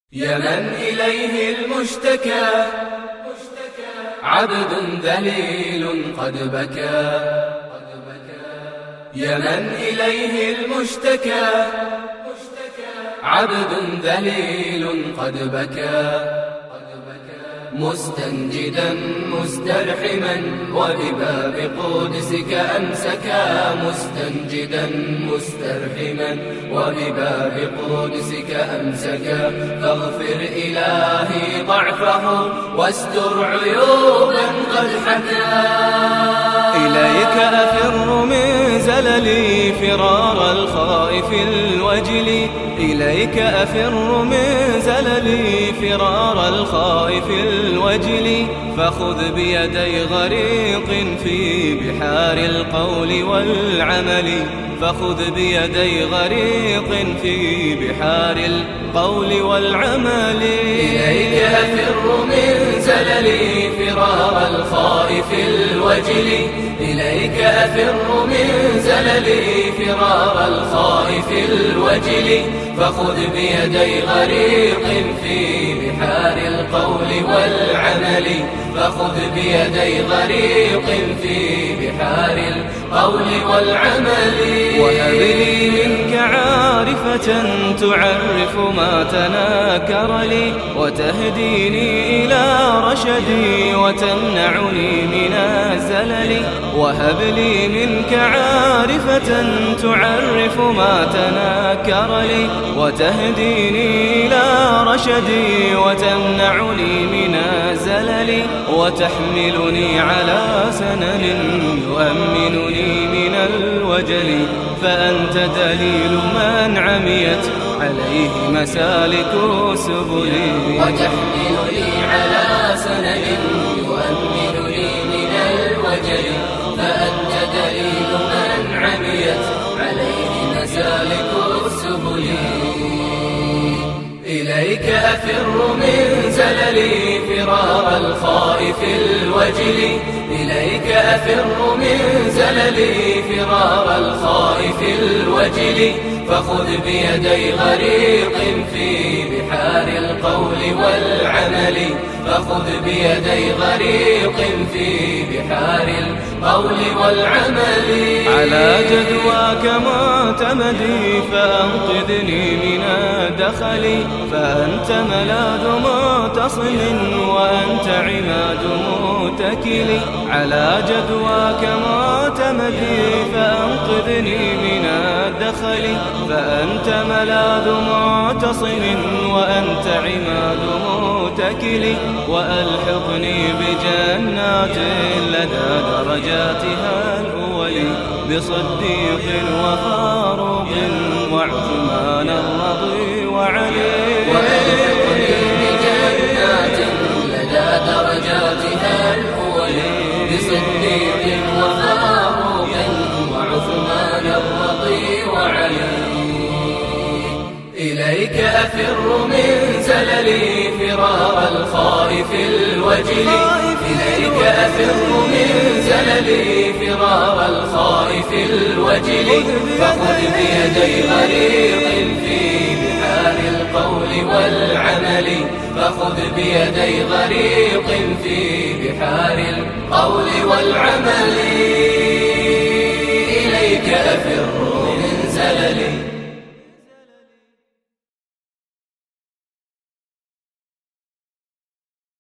يا من إليه المشتكى عبد ذليل قد بكى. يا من إليه المشتكى عبد ذليل قد بكى. مستنجدا مسترحما وبباب قدسك أمسكا. مستنجدا مسترحما وبباب قدسك أمسكا. فاغفر إلهي ضعفه واستر عيوبا قد حكى. إليك أفر من زللي فرار الخائف الوجل. إليك أفر من زللي فرار الخائف الوجل. فخذ بيدي غريق في بحار القول والعمل. فخذ بيدي غريق في بحار القول والعمل. إليك أفر من زللي فرار الخائف الوجل. إليك أفر من زللي فرار الخائف الوجل. فخذ بيدي غريق في بحار القول والعمل. فخذ بيدي غريق في بحار القول والعمل. وهب لي منك عارفة تعرف ما تناكر لي وتهديني إلى رشدي وتمنعني من الزلل. وهب لي منك عارفة تعرف ما تناكر لي وتهديني إلى رشدي وتمنعني من الزلل. وتحملني على سنن يؤمنني من الوجل. فأنت دليل من عميت عليه مسالك سبلي. وتحملني على سنن يؤمنني من الوجل. فأنت دليل من عميت عليه مسالك سبلي. إليك أفر من زللي فرار الخائف الوجل. إليك أفر من زللي فرار الخائف الوجل. فخذ بيدي غريق في بحار القول والعمل. فخذ بيدي غريق في بحار القول والعمل. على جدواك معتمدي فأنقذني من الدخل. فأنت ملاذ معتصم وأنت عماد متكل. على جدواك معتمدي فأنقذني من الدخل. فأنت ملاذ معتصم وأنت عماد متكل. وألحقني بجنات لدى درجاتها الأول بصديق وفاروق وعثمان الرضي وعلي. وألحقني بجنات لدى درجاتها الأول بصديق وفاروق وعثمان الرضي وعلي. إليك أفر من زللي فرار الخائف الوجل. إليك أفر من زللي فرار الخائف الوجل. فخذ بيدي غريق في بحار القول والعمل. فخذ بيدي غريق في بحار القول والعمل. إليك أفر من زللي